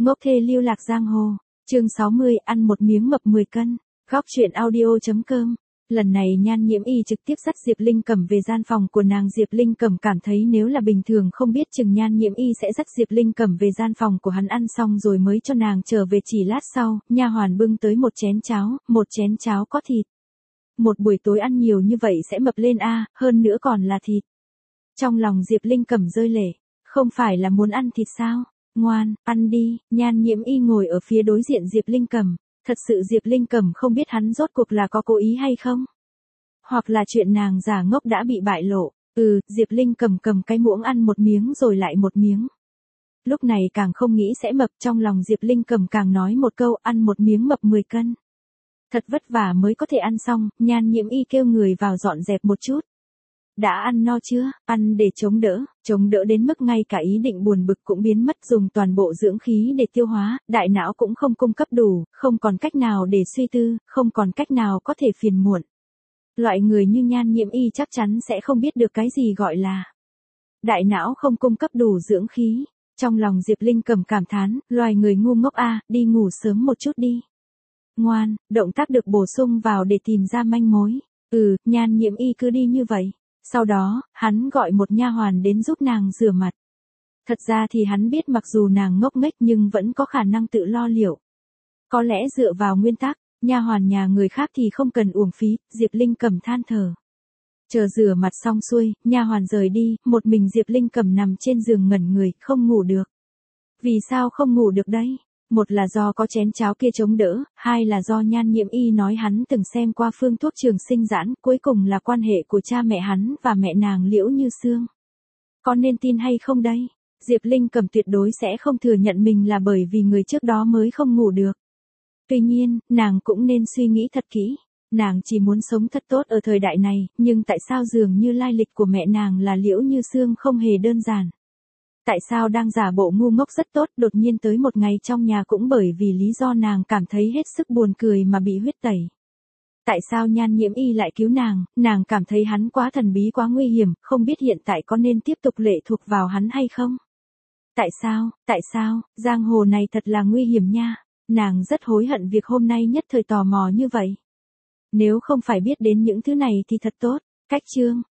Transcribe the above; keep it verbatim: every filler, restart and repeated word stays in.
Ngốc thê lưu lạc giang hồ. Chương sáu mươi, ăn một miếng mập mười cân. Góc truyện audio.com. Lần này Nhan Nhiễm Y trực tiếp dắt Diệp Linh Cẩm về gian phòng của nàng. Diệp Linh Cẩm cảm thấy nếu là bình thường không biết chừng Nhan Nhiễm Y sẽ dắt Diệp Linh Cẩm về gian phòng của hắn ăn xong rồi mới cho nàng trở về. Chỉ lát sau, nha hoàn bưng tới một chén cháo, một chén cháo có thịt. Một buổi tối ăn nhiều như vậy sẽ mập lên a, hơn nữa còn là thịt. Trong lòng Diệp Linh Cẩm rơi lệ, không phải là muốn ăn thịt sao? Ngoan, ăn đi. Nhan Nhiễm Y ngồi ở phía đối diện Diệp Linh Cẩm. Thật sự Diệp Linh Cẩm không biết hắn rốt cuộc là có cố ý hay không? Hoặc là chuyện nàng giả ngốc đã bị bại lộ. Ừ, Diệp Linh Cẩm cầm cái muỗng ăn một miếng rồi lại một miếng. Lúc này càng không nghĩ sẽ mập, trong lòng Diệp Linh Cẩm càng nói một câu ăn một miếng mập mười cân. Thật vất vả mới có thể ăn xong, Nhan Nhiễm Y kêu người vào dọn dẹp một chút. Đã ăn no chưa? Ăn để chống đỡ, chống đỡ đến mức ngay cả ý định buồn bực cũng biến mất, dùng toàn bộ dưỡng khí để tiêu hóa, đại não cũng không cung cấp đủ, không còn cách nào để suy tư, không còn cách nào có thể phiền muộn. Loại người như Nhan Nhiễm Y chắc chắn sẽ không biết được cái gì gọi là đại não không cung cấp đủ dưỡng khí. Trong lòng Diệp Linh Cẩm cảm thán, loài người ngu ngốc a, đi ngủ sớm một chút đi. Ngoan, động tác được bổ sung vào để tìm ra manh mối. Ừ, Nhan Nhiễm Y cứ đi như vậy. Sau đó, hắn gọi một nha hoàn đến giúp nàng rửa mặt. Thật ra thì hắn biết mặc dù nàng ngốc nghếch nhưng vẫn có khả năng tự lo liệu. Có lẽ dựa vào nguyên tắc, nha hoàn nhà người khác thì không cần uổng phí, Diệp Linh Cẩm than thở. Chờ rửa mặt xong xuôi, nha hoàn rời đi, một mình Diệp Linh Cẩm nằm trên giường ngẩn người, không ngủ được. Vì sao không ngủ được đấy? Một là do có chén cháo kia chống đỡ, hai là do Nhan Nhiễm Y nói hắn từng xem qua phương thuốc trường sinh giãn, cuối cùng là quan hệ của cha mẹ hắn và mẹ nàng Liễu Như Sương. Có nên tin hay không đây? Diệp Linh Cẩm tuyệt đối sẽ không thừa nhận mình là bởi vì người trước đó mới không ngủ được. Tuy nhiên, nàng cũng nên suy nghĩ thật kỹ. Nàng chỉ muốn sống thật tốt ở thời đại này, nhưng tại sao dường như lai lịch của mẹ nàng là Liễu Như Sương không hề đơn giản? Tại sao đang giả bộ ngu ngốc rất tốt, đột nhiên tới một ngày trong nhà cũng bởi vì lý do nàng cảm thấy hết sức buồn cười mà bị huyết tẩy? Tại sao Nhan Nhiễm Y lại cứu nàng, nàng cảm thấy hắn quá thần bí quá nguy hiểm, không biết hiện tại có nên tiếp tục lệ thuộc vào hắn hay không? Tại sao, tại sao, giang hồ này thật là nguy hiểm nha, nàng rất hối hận việc hôm nay nhất thời tò mò như vậy. Nếu không phải biết đến những thứ này thì thật tốt. Cách chương